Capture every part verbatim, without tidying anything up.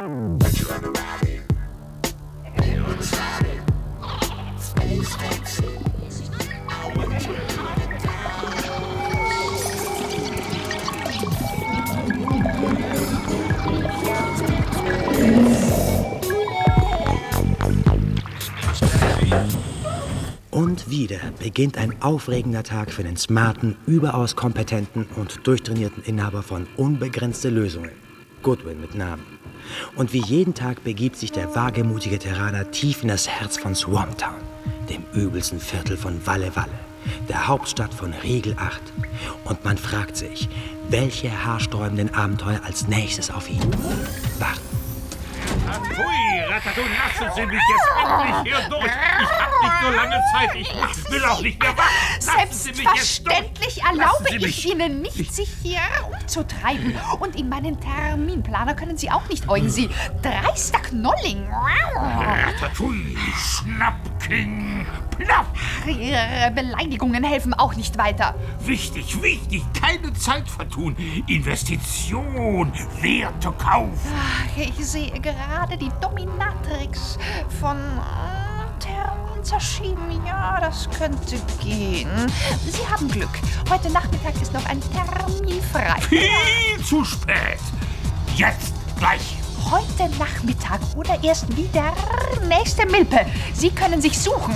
Und wieder beginnt ein aufregender Tag für den smarten, überaus kompetenten und durchtrainierten Inhaber von unbegrenzte Lösungen, Goodwin mit Namen. Und wie jeden Tag begibt sich der wagemutige Terraner tief in das Herz von Swamptown, dem übelsten Viertel von Walle Walle, der Hauptstadt von Riegel acht. Und man fragt sich, welche haarsträubenden Abenteuer als nächstes auf ihn warten. Pfui, Ratatouille, lassen Sie mich jetzt endlich hier durch. Ich hab nicht so lange Zeit. Ich will auch nicht mehr warten. Lassen Sie mich jetzt durch. Selbstverständlich erlaube Lassen Sie ich mich. Ihnen nicht, sich hier umzutreiben. Und in meinen Terminplaner können Sie auch nicht äugen. Sie dreister Knolling. Ratatouille, Schnappking, Plaff. Ihre Beleidigungen helfen auch nicht weiter. Wichtig, wichtig, keine Zeit vertun. Investition, Werte kaufen. Ach, ich sehe gerade die Dominatrix von äh, Termin zerschieben. Ja, das könnte gehen. Sie haben Glück. Heute Nachmittag ist noch ein Termin frei. Viel zu spät. Jetzt, gleich. Heute Nachmittag oder erst wieder nächste Milpe. Sie können sich suchen.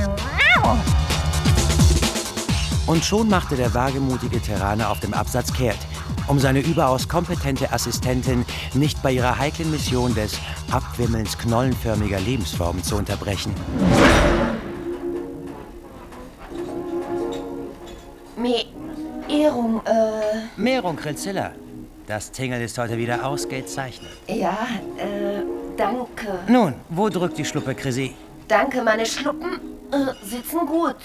Und schon machte der wagemutige Terraner auf dem Absatz kehrt, um seine überaus kompetente Assistentin nicht bei ihrer heiklen Mission des Abwimmelns knollenförmiger Lebensformen zu unterbrechen. Mehrung, äh... Mehrung, Krilzilla. Das Tingel ist heute wieder ausgezeichnet. Ja, äh, danke. Nun, wo drückt die Schluppe, Chrissy? Danke, meine Schluppen äh, sitzen gut.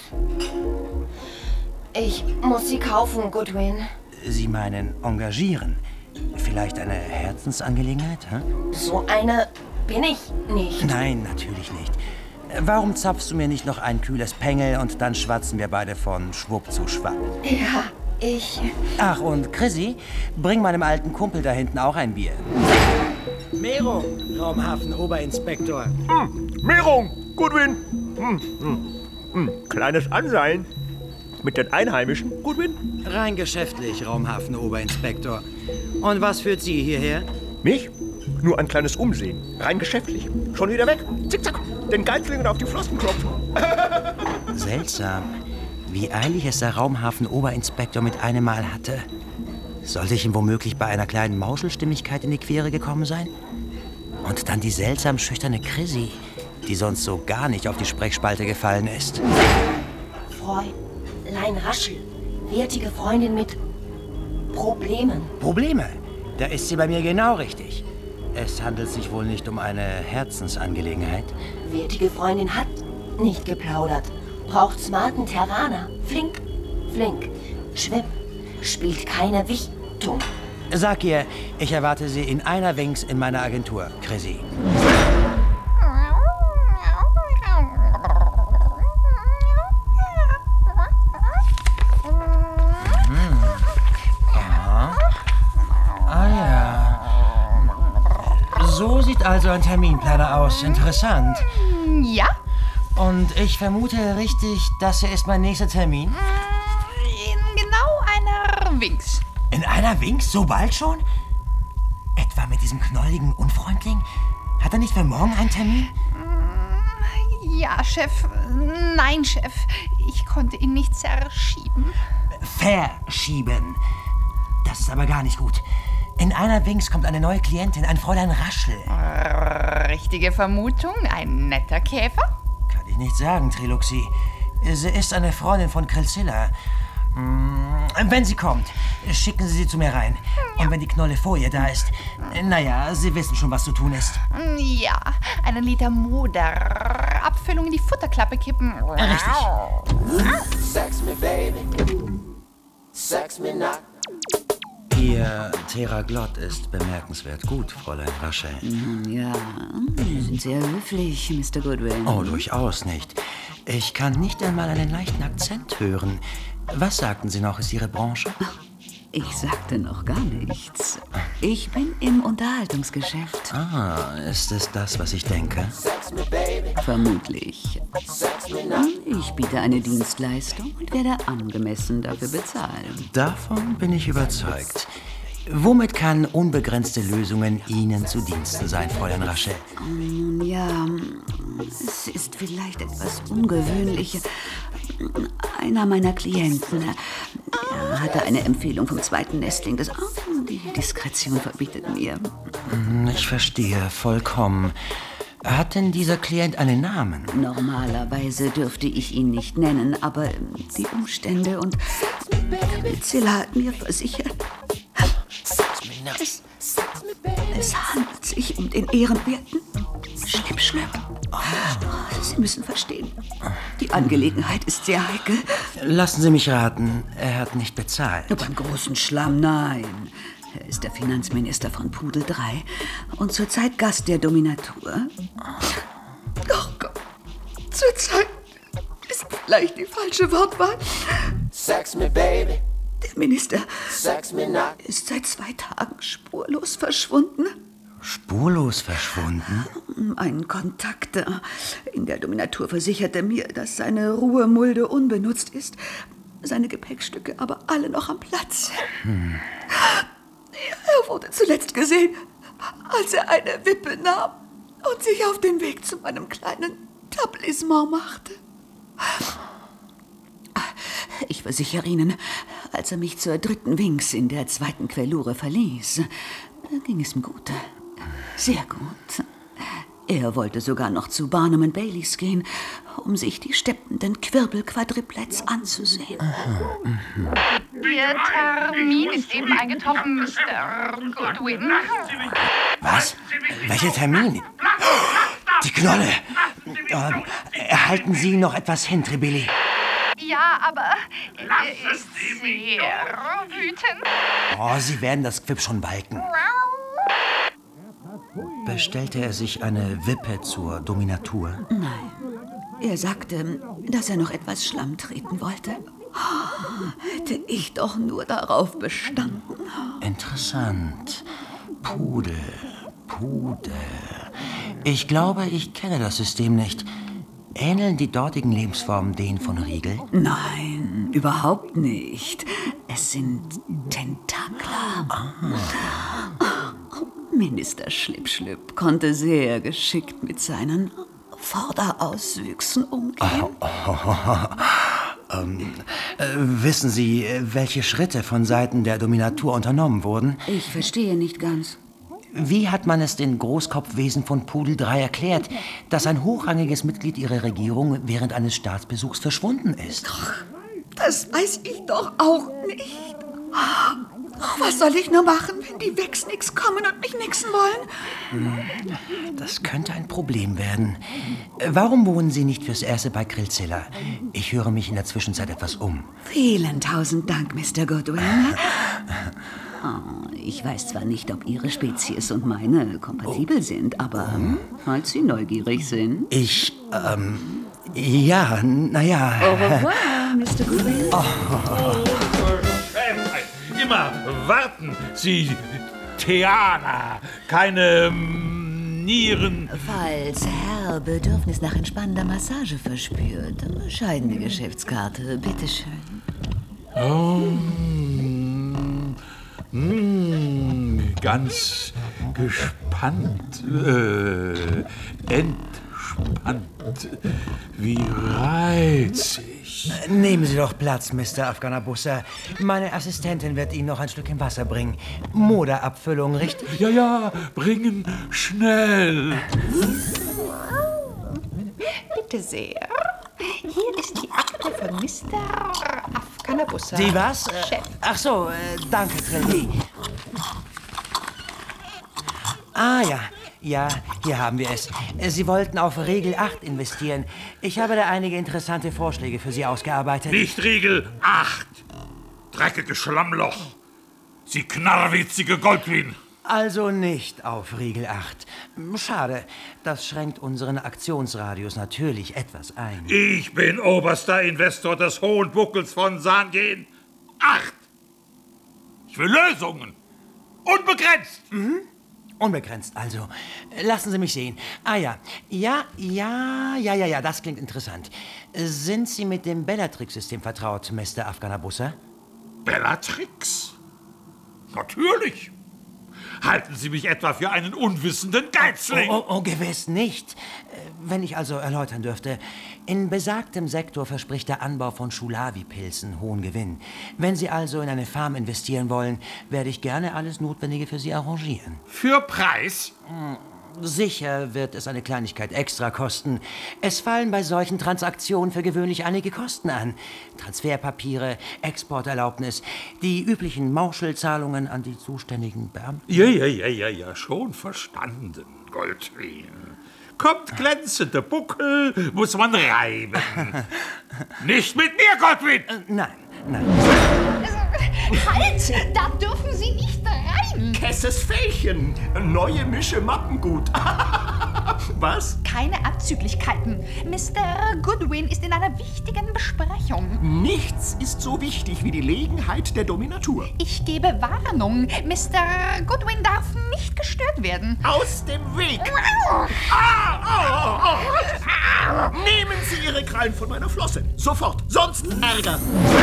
Ich muss sie kaufen, Goodwin. Sie meinen engagieren? Vielleicht eine Herzensangelegenheit, hä? So eine bin ich nicht. Nein, natürlich nicht. Warum zapfst du mir nicht noch ein kühles Pengel und dann schwatzen wir beide von Schwupp zu Schwapp? Ja, ich... Ach, und Chrissy, bring meinem alten Kumpel da hinten auch ein Bier. Mehrung, Raumhafen-Oberinspektor. Hm, Mehrung, Goodwin. Hm, hm, hm. Kleines Anseilen. Mit den Einheimischen, Goodwin? Rein geschäftlich, Raumhafen-Oberinspektor. Und was führt Sie hierher? Mich? Nur ein kleines Umsehen. Rein geschäftlich. Schon wieder weg. Zickzack. Den Geizlingen auf die Flossen klopfen. Seltsam, wie eilig es der Raumhafen-Oberinspektor mit einem Mal hatte. Sollte ich ihm womöglich bei einer kleinen Mauschelstimmigkeit in die Quere gekommen sein? Und dann die seltsam schüchterne Chrissy, die sonst so gar nicht auf die Sprechspalte gefallen ist. Fräulein Raschel, wertige Freundin mit Problemen. Probleme? Da ist sie bei mir genau richtig. Es handelt sich wohl nicht um eine Herzensangelegenheit. Wertige Freundin hat nicht geplaudert. Braucht smarten Terraner. Flink, flink. Schwimm. Spielt keine Wichtung. Sag ihr, ich erwarte Sie in einer Winks in meiner Agentur, Chrissy. So sieht also ein Terminplaner aus. Interessant. Ja? Und ich vermute richtig, das hier ist mein nächster Termin? In genau einer Winks. In einer Winks? So bald schon? Etwa mit diesem knolligen Unfreundling? Hat er nicht für morgen einen Termin? Ja, Chef. Nein, Chef. Ich konnte ihn nicht zerschieben. Verschieben. Das ist aber gar nicht gut. In einer Winks kommt eine neue Klientin, ein Fräulein Raschel. Richtige Vermutung? Ein netter Käfer? Kann ich nicht sagen, Triluxi. Sie ist eine Freundin von Krilzilla. Wenn sie kommt, schicken Sie sie zu mir rein. Und wenn die Knolle vor ihr da ist, naja, Sie wissen schon, was zu tun ist. Ja, einen Liter Moder. Abfüllung in die Futterklappe kippen. Richtig. Sex me, baby. Sex me not. Ihr Theraglott ist bemerkenswert gut, Fräulein Raschel. Ja, Sie sind sehr höflich, Mister Goodwin. Oh, durchaus nicht. Ich kann nicht einmal einen leichten Akzent hören. Was sagten Sie noch, ist Ihre Branche? Ich sagte noch gar nichts. Ich bin im Unterhaltungsgeschäft. Ah, ist es das, was ich denke? Vermutlich. Ich biete eine Dienstleistung und werde angemessen dafür bezahlen. Davon bin ich überzeugt. Womit kann unbegrenzte Lösungen Ihnen zu Diensten sein, Fräulein Rachel? Nun ja, es ist vielleicht etwas ungewöhnlich. Einer meiner Klienten, er hatte eine Empfehlung vom zweiten Nestling. Das, oh, die Diskretion verbietet mir. Ich verstehe vollkommen. Hat denn dieser Klient einen Namen? Normalerweise dürfte ich ihn nicht nennen, aber die Umstände und Zilla hat mir versichert, es, es handelt sich um den ehrenwerten Schlipp-Schlipp. Oh, Sie müssen verstehen, die Angelegenheit ist sehr heikel. Lassen Sie mich raten, er hat nicht bezahlt. Nur beim großen Schlamm, nein. Er ist der Finanzminister von Pudel drei und zurzeit Gast der Dominatur. Oh Gott, zurzeit ist vielleicht die falsche Wortwahl. Sex me, baby. Der Minister Sex me not. ist seit zwei Tagen spurlos verschwunden. Spurlos verschwunden? Ein Kontakt in der Dominatur versicherte mir, dass seine Ruhemulde unbenutzt ist, seine Gepäckstücke aber alle noch am Platz. Hm. Er wurde zuletzt gesehen, als er eine Wippe nahm und sich auf den Weg zu meinem kleinen Etablissement machte. Ich versichere Ihnen, als er mich zur dritten Winks in der zweiten Quellure verließ, ging es ihm gut. Sehr gut. Er wollte sogar noch zu Barnum und Baileys gehen, um sich die steppenden Quirbelquadripletts anzusehen. Ihr Termin ist eben eingetroffen, Mister Goodwin. Was? Welcher Termin? Die Knolle! Äh, erhalten Sie noch etwas hin, Tribilli? Ja, aber er ist sehr wütend. Oh, Sie werden das Quip schon balken. Bestellte er sich eine Wippe zur Dominatur? Nein. Er sagte, dass er noch etwas Schlamm treten wollte. Hätte ich doch nur darauf bestanden. Interessant. Pudel, Pudel. Ich glaube, ich kenne das System nicht. Ähneln die dortigen Lebensformen denen von Riegel? Nein, überhaupt nicht. Es sind Tentakler. Ah. Minister Schlipp-Schlipp konnte sehr geschickt mit seinen Vorderauswüchsen umgehen. Oh, oh, oh, oh. Ähm, äh, wissen Sie, welche Schritte von Seiten der Dominatur unternommen wurden? Ich verstehe nicht ganz. Wie hat man es den Großkopfwesen von Pudel drei erklärt, dass ein hochrangiges Mitglied ihrer Regierung während eines Staatsbesuchs verschwunden ist? Ach, das weiß ich doch auch nicht. Was soll ich nur machen, wenn die Wechsnix kommen und mich nixen wollen? Das könnte ein Problem werden. Warum wohnen Sie nicht fürs Erste bei Grillzilla? Ich höre mich in der Zwischenzeit etwas um. Vielen tausend Dank, Mister Goodwin. Oh, ich weiß zwar nicht, ob Ihre Spezies und meine kompatibel sind, aber falls Sie neugierig sind... Ich, ähm, ja, naja... Au revoir, Mister Goodwin. Oh. Immer warten Sie, Theana, keine ähm, Nieren. Falls Herr Bedürfnis nach entspannender Massage verspürt, bescheidene Geschäftskarte, bitteschön. Oh, mm, ganz gespannt, äh, entspannt, wie reizig. Nehmen Sie doch Platz, Mister Afghanabussa. Meine Assistentin wird Ihnen noch ein Stück im Wasser bringen. Moderabfüllung, richtig? Ja, ja, bringen schnell. Bitte sehr. Hier ist die Akte von Mister Afghanabussa. Sie was? Chef. Ach so, äh, danke, Trilli. Ah ja, ja, hier haben wir es. Sie wollten auf Regel acht investieren. Ich habe da einige interessante Vorschläge für Sie ausgearbeitet. Nicht Regel acht. Dreckiges Schlammloch. Sie knarrwitzige Goldwin. Also nicht auf Regel acht. Schade, das schränkt unseren Aktionsradius natürlich etwas ein. Ich bin oberster Investor des Hohen Buckels von Sangehen. Acht. Ich will Lösungen. Unbegrenzt! Mhm. Unbegrenzt, also. Lassen Sie mich sehen. Ah ja, ja, ja, ja, ja, ja, das klingt interessant. Sind Sie mit dem Bellatrix-System vertraut, Mister Afghanabusser? Bellatrix? Natürlich. Halten Sie mich etwa für einen unwissenden Geizling? Oh, oh, oh, gewiss nicht. Wenn ich also erläutern dürfte. In besagtem Sektor verspricht der Anbau von Schulawi-Pilzen hohen Gewinn. Wenn Sie also in eine Farm investieren wollen, werde ich gerne alles Notwendige für Sie arrangieren. Für Preis? Sicher wird es eine Kleinigkeit extra kosten. Es fallen bei solchen Transaktionen für gewöhnlich einige Kosten an. Transferpapiere, Exporterlaubnis, die üblichen Mauschelzahlungen an die zuständigen Beamten. Ja, ja, ja, ja, ja, schon verstanden, Goldwyn. Kommt glänzende Buckel, muss man reiben. Nicht mit mir, Goldwyn! Äh, nein, nein. Halt! Da dürfen Sie nicht rein! Kesses Fähchen. Neue Mische Mappengut. Was? Keine Anzüglichkeiten. Mister Goodwin ist in einer wichtigen Besprechung. Nichts ist so wichtig wie die Legenheit der Dominatur. Ich gebe Warnung. Mister Goodwin darf nicht gestört werden. Aus dem Weg! Ah, ah, ah. Nehmen Sie Ihre Krallen von meiner Flosse. Sofort. Sonst Ärger.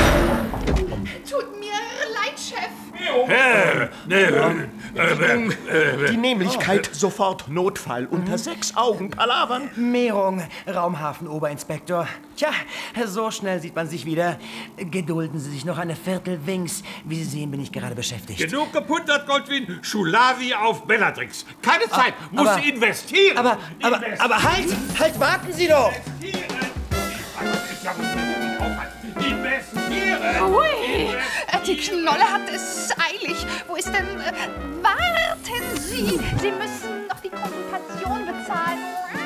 Tut mir leid, Chef. Äh, äh, äh, äh, Die Nämlichkeit sofort Notfall. Unter sechs Augen palavern. Mehrung, Raumhafen-Oberinspektor. Tja, so schnell sieht man sich wieder. Gedulden Sie sich noch eine Viertel Winks. Wie Sie sehen, bin ich gerade beschäftigt. Genug gepuntert, Goldwyn. Schulawi auf Bellatrix. Keine Zeit, muss aber- sie investieren. Aber, aber, Investieren. aber halt, halt, warten Sie doch! Investieren. Ich sag, investieren. Ui, die Knolle hat es eilig. Wo ist denn... Äh, warten Sie! Sie müssen noch die Konsultation bezahlen.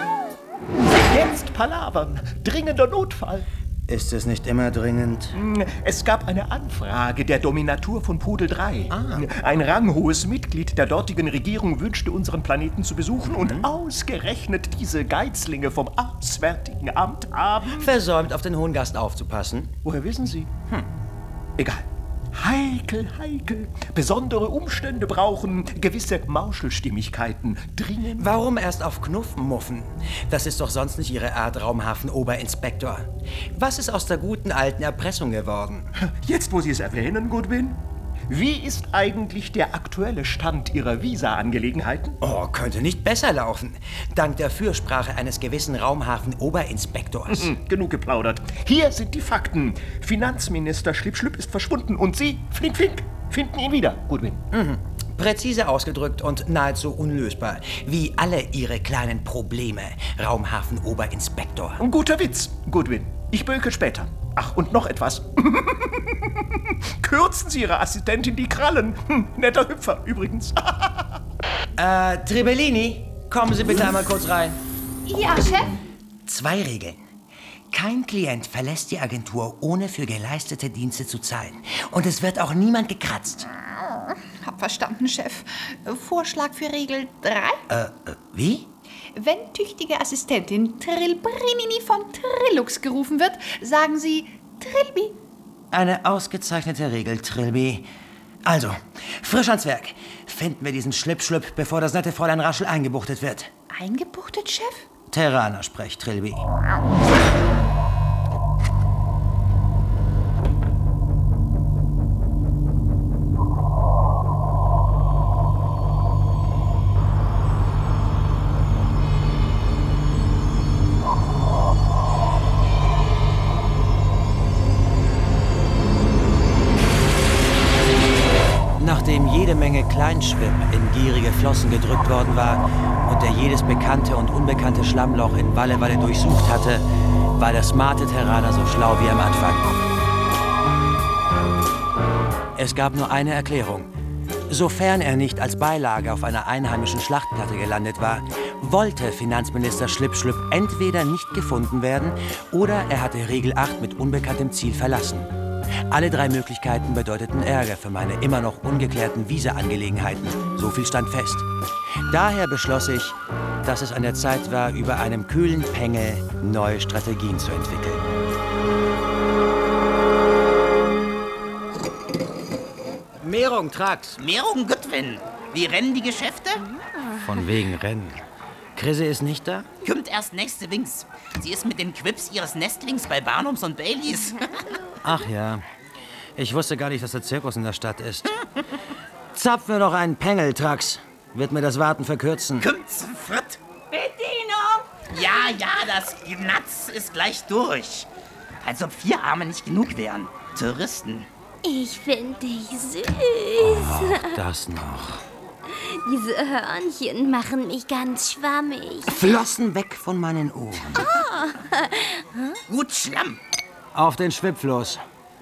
Jetzt palavern. Dringender Notfall. Ist es nicht immer dringend? Es gab eine Anfrage der Dominatur von Pudel drei. Ein ranghohes Mitglied der dortigen Regierung wünschte, unseren Planeten zu besuchen und ausgerechnet diese Geizlinge vom Auswärtigen Amt haben... Versäumt, auf den hohen Gast aufzupassen. Woher wissen Sie? Hm. Egal. Heikel, heikel. Besondere Umstände brauchen gewisse Mauschelstimmigkeiten. Dringend. Warum erst auf Knuffen muffen? Das ist doch sonst nicht Ihre Art, Raumhafen-Oberinspektor. Was ist aus der guten alten Erpressung geworden? Jetzt, wo Sie es erwähnen, Goodwin, wie ist eigentlich der aktuelle Stand Ihrer Visa-Angelegenheiten? Oh, könnte nicht besser laufen. Dank der Fürsprache eines gewissen Raumhafen-Oberinspektors. Hm, genug geplaudert. Hier sind die Fakten. Finanzminister Schlipp-Schlipp ist verschwunden und Sie, Flink Flink, finden ihn wieder, Goodwin. Mhm. Präzise ausgedrückt und nahezu unlösbar. Wie alle Ihre kleinen Probleme, Raumhafen-Oberinspektor. Ein guter Witz, Goodwin. Ich böke später. Ach, und noch etwas. Kürzen Sie Ihrer Assistentin die Krallen. Hm, netter Hüpfer, übrigens. äh, Tribellini, kommen Sie bitte einmal kurz rein. Ja, Chef? Zwei Regeln. Kein Klient verlässt die Agentur, ohne für geleistete Dienste zu zahlen. Und es wird auch niemand gekratzt. Hab verstanden, Chef. Vorschlag für Regel drei? Äh, äh wie? Wenn tüchtige Assistentin Trillbrinini von Trillux gerufen wird, sagen Sie Trilbi. Eine ausgezeichnete Regel, Trilby. Also, frisch ans Werk. Finden wir diesen Schlipp-Schlipp, bevor das nette Fräulein Raschel eingebuchtet wird. Eingebuchtet, Chef? Terraner sprecht, Trilby. Nachdem jede Menge Kleinschwimm in gierige Flossen gedrückt worden war und er jedes bekannte und unbekannte Schlammloch in Walle-Walle durchsucht hatte, war der smarte Terraner so schlau wie am Anfang. Es gab nur eine Erklärung. Sofern er nicht als Beilage auf einer einheimischen Schlachtplatte gelandet war, wollte Finanzminister Schlipp-Schlipp entweder nicht gefunden werden oder er hatte Regel acht mit unbekanntem Ziel verlassen. Alle drei Möglichkeiten bedeuteten Ärger für meine immer noch ungeklärten Visa-Angelegenheiten. So viel stand fest. Daher beschloss ich, dass es an der Zeit war, über einem kühlen Penge neue Strategien zu entwickeln. Mehrung, Trax. Mehrung, Gottwin. Goodwin, wie rennen die Geschäfte? Von wegen Rennen. Chrissy ist nicht da? Kommt erst nächste Wings. Sie ist mit den Quips ihres Nestlings bei Barnums und Baileys. Ach ja. Ich wusste gar nicht, dass der Zirkus in der Stadt ist. Zapf mir doch einen Pengel, Trax. Wird mir das Warten verkürzen. Kommt's, Fritt. Bedienung! Ja, ja, das Gnatz ist gleich durch. Als ob vier Arme nicht genug wären. Touristen. Ich finde dich süß. Oh, das noch. Diese Hörnchen machen mich ganz schwammig. Flossen weg von meinen Ohren. Oh. Gut Schlamm. Auf den Schwippfloß.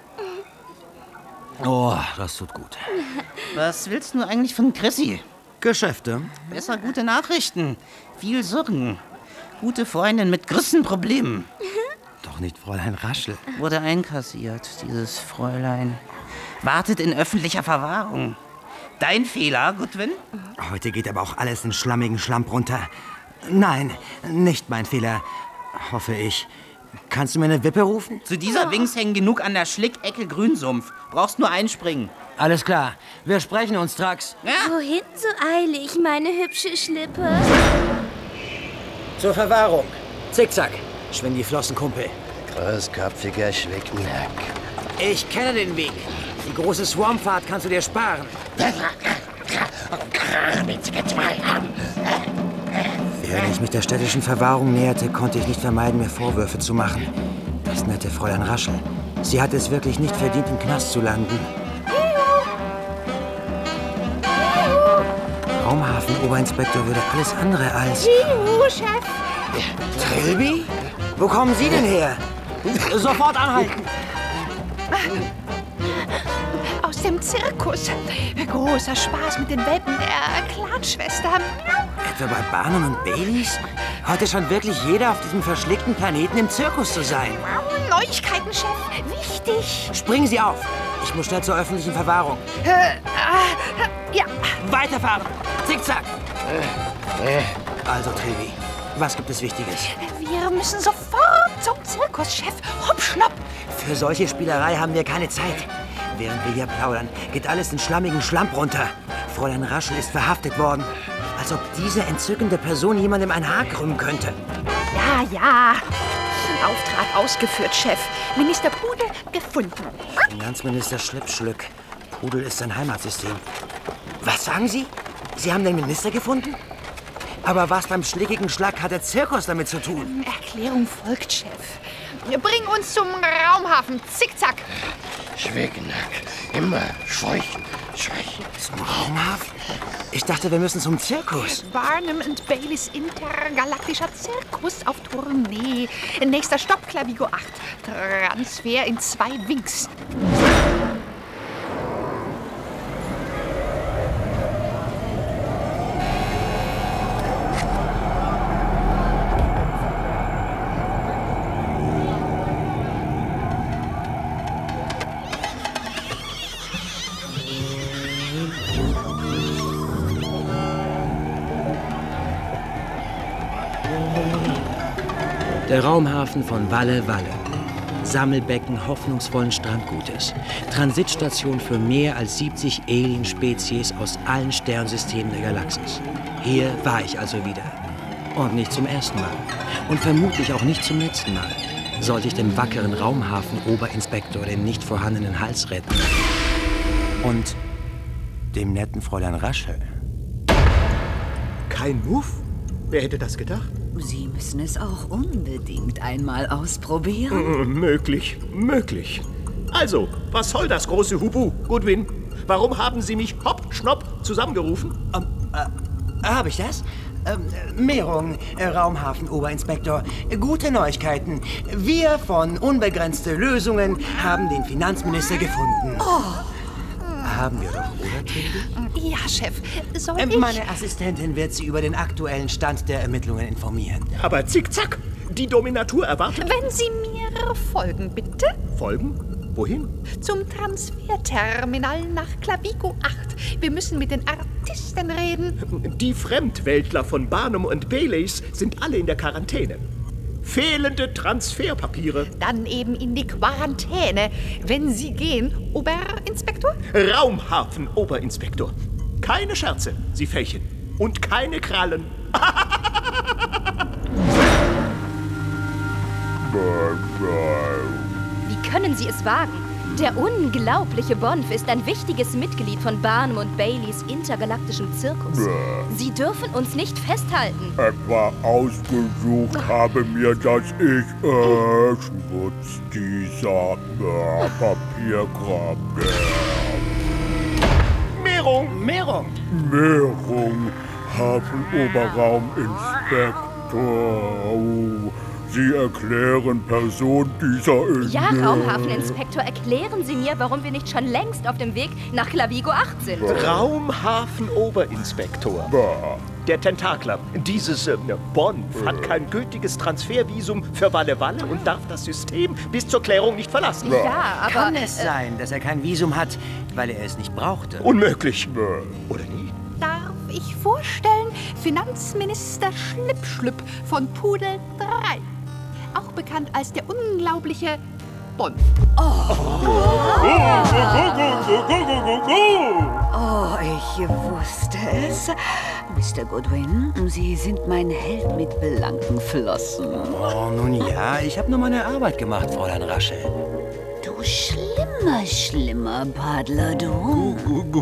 Oh, das tut gut. Was willst du eigentlich von Chrissy? Geschäfte. Besser gute Nachrichten. Viel Sorgen. Gute Freundin mit größten Problemen. Doch nicht Fräulein Raschel. Wurde einkassiert, dieses Fräulein. Wartet in öffentlicher Verwahrung. Dein Fehler, Goodwin? Heute geht aber auch alles in schlammigen Schlamp runter. Nein, nicht mein Fehler. Hoffe ich. Kannst du mir eine Wippe rufen? Zu dieser Wings hängen genug an der Schlickecke Grünsumpf. Brauchst nur einspringen. Alles klar. Wir sprechen uns, Trax. Ja? Wohin so eilig, meine hübsche Schlippe? Zur Verwahrung. Zickzack. Schwing die Flossen, Kumpel. Großkopfiger Schwicknack. Ich kenne den Weg. Die große Swampfahrt kannst du dir sparen. Während ich mich der städtischen Verwahrung näherte, konnte ich nicht vermeiden, mir Vorwürfe zu machen. Das nette Fräulein Raschel. Sie hat es wirklich nicht verdient, im Knast zu landen. Raumhafen-Oberinspektor würde alles andere als... Juhu, Chef. Trilby? Wo kommen Sie denn her? Sofort anhalten! Aus dem Zirkus. Großer Spaß mit den Welpen der Clanschwester. Etwa bei Barnum und Baileys? Heute scheint wirklich jeder auf diesem verschlickten Planeten im Zirkus zu sein. Neuigkeiten, Chef. Wichtig. Springen Sie auf. Ich muss schnell zur öffentlichen Verwahrung. Äh, äh, ja. Weiterfahren. Zickzack. Also, Trilby, was gibt es Wichtiges? Wir müssen sofort zum Zirkus, Chef. Hopp, schnapp. Für solche Spielerei haben wir keine Zeit. Während wir hier plaudern, geht alles in schlammigen Schlamp runter. Fräulein Raschel ist verhaftet worden. Als ob diese entzückende Person jemandem ein Haar krümmen könnte. Ja, ja. Auftrag ausgeführt, Chef. Minister Pudel gefunden. Finanzminister Schlippschlück. Pudel ist sein Heimatsystem. Was sagen Sie? Sie haben den Minister gefunden? Aber was beim schlickigen Schlag hat der Zirkus damit zu tun? Erklärung folgt, Chef. Bring uns zum Raumhafen. Zickzack. Schwicknack. Immer scheuchen, scheuchen. Zum Raumhafen? Ich dachte, wir müssen zum Zirkus. Barnum und Baileys intergalaktischer Zirkus auf Tournee. Nächster Stopp, Clavigo acht. Transfer in zwei Wings. Der Raumhafen von Walle Walle. Sammelbecken hoffnungsvollen Strandgutes. Transitstation für mehr als siebzig Alien-Spezies aus allen Sternsystemen der Galaxis. Hier war ich also wieder. Und nicht zum ersten Mal. Und vermutlich auch nicht zum letzten Mal. Sollte ich dem wackeren Raumhafen-Oberinspektor den nicht vorhandenen Hals retten. Und dem netten Fräulein Raschel. Kein Move? Wer hätte das gedacht? Sie müssen es auch unbedingt einmal ausprobieren. Mm, möglich, möglich. Also, was soll das große Hubu, Goodwin? Warum haben Sie mich hopp, schnopp zusammengerufen? Ähm, äh, habe ich das? Ähm, Mehrung, äh, Raumhafen-Oberinspektor. Gute Neuigkeiten. Wir von Unbegrenzte Lösungen haben den Finanzminister gefunden. Oh. Haben wir doch, oder, Trilby? Ja, Chef. Soll äh, ich? Meine Assistentin wird Sie über den aktuellen Stand der Ermittlungen informieren. Aber zickzack, die Dominatur erwartet... Wenn Sie mir folgen, bitte. Folgen? Wohin? Zum Transferterminal nach Clavigo acht. Wir müssen mit den Artisten reden. Die Fremdweltler von Barnum und Baileys sind alle in der Quarantäne. Fehlende Transferpapiere. Dann eben in die Quarantäne. Wenn Sie gehen, Oberinspektor? Raumhafen-Oberinspektor. Keine Scherze, Sie Fächen. Und keine Krallen. Wie können Sie es wagen? Der unglaubliche Bonf ist ein wichtiges Mitglied von Barnum und Baileys intergalaktischem Zirkus. Sie dürfen uns nicht festhalten. Etwa ausgesucht habe mir das ich, äh, Schmutz dieser äh, Papierkram. Äh. Mehrung! Mehrung! Mehrung, Hafenoberrauminspektor. Oh. Sie erklären Person dieser ist... Ja, Raumhafeninspektor, erklären Sie mir, warum wir nicht schon längst auf dem Weg nach Clavigo acht sind. Raumhafenoberinspektor. Der Tentakler, dieses äh, Bonf, hat kein gültiges Transfervisum für Walle-Walle und darf das System bis zur Klärung nicht verlassen. Ja, aber... Kann es sein, dass er kein Visum hat, weil er es nicht brauchte? Unmöglich. Oder nie? Darf ich vorstellen, Finanzminister Schlipp-Schlipp von Pudel drei. Auch bekannt als der unglaubliche Bonf. Oh, ich wusste es. Mister Goodwin, Sie sind mein Held mit blanken Flossen. Oh, nun ja, ich habe nur meine Arbeit gemacht, Fräulein Raschel. Du schlimmer, schlimmer Paddler, du.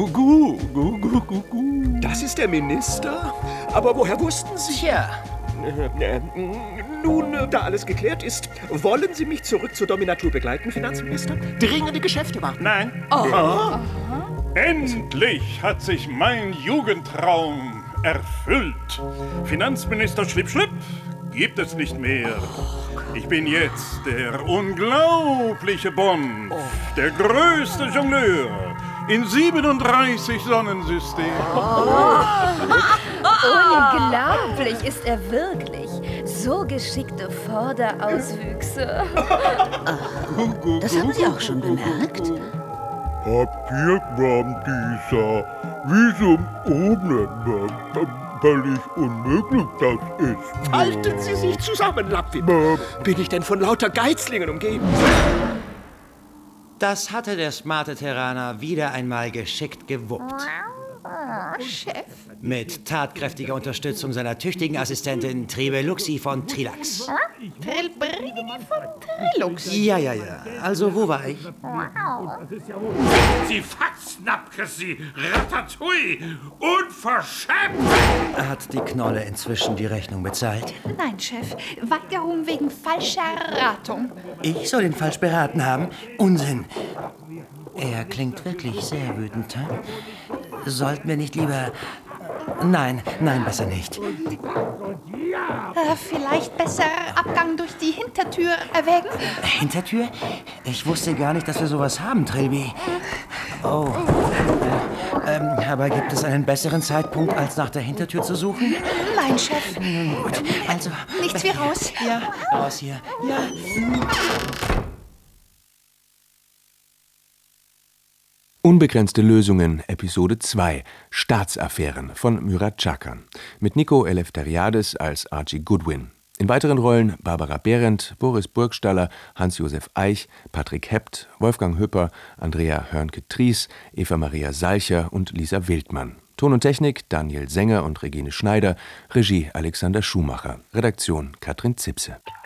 Das ist der Minister? Aber woher wussten Sie? Tja. Äh, äh, nun, da alles geklärt ist, wollen Sie mich zurück zur Dominatur begleiten, Finanzminister? Dringende Geschäfte warten. Nein. Oh. Aha. Endlich hat sich mein Jugendtraum erfüllt. Finanzminister Schlipp-Schlipp gibt es nicht mehr. Ich bin jetzt der unglaubliche Bonf, der größte Jongleur in siebenunddreißig Sonnensystemen. Oh. Unglaublich ist er wirklich. So geschickte Vorderauswüchse. Das haben Sie auch schon bemerkt? Papierkram dieser Visum ohne völlig unmöglich das ist. Halten Sie sich zusammen, Lappwin. Bin ich denn von lauter Geizlingen umgeben? Das hatte der smarte Terraner wieder einmal geschickt gewuppt. Oh, Chef. Mit tatkräftiger Unterstützung seiner tüchtigen Assistentin Tribeluxi von Trilax. Trilbrini von Trilux. Ja, ja, ja. Also, wo war ich? Sie Fatznapke, Sie Ratatouille! Unverschämt! Hat die Knolle inzwischen die Rechnung bezahlt? Nein, Chef. Weigerung wegen falscher Ratung. Ich soll ihn falsch beraten haben? Unsinn. Er klingt wirklich sehr wütend. Hm? Sollten wir nicht lieber... Nein, nein, besser nicht. Äh, vielleicht besser Abgang durch die Hintertür erwägen? Hintertür? Ich wusste gar nicht, dass wir sowas haben, Trilby. Oh. Äh, ähm, aber gibt es einen besseren Zeitpunkt, als nach der Hintertür zu suchen? Nein, Chef. Gut, also... Nichts wie raus. Ja, raus hier. Ja. Unbegrenzte Lösungen, Episode zwei, Staatsaffären von Murat Çakan. Mit Nico Eleftheriades als Archie Goodwin. In weiteren Rollen Barbara Behrendt, Boris Burgstaller, Hans-Josef Eich, Patrick Hept, Wolfgang Hüpper, Andrea Hörnke-Tries, Eva-Maria Salcher und Lisa Wildmann. Ton und Technik Daniel Sänger und Regine Schneider, Regie Alexander Schumacher, Redaktion Katrin Zipse.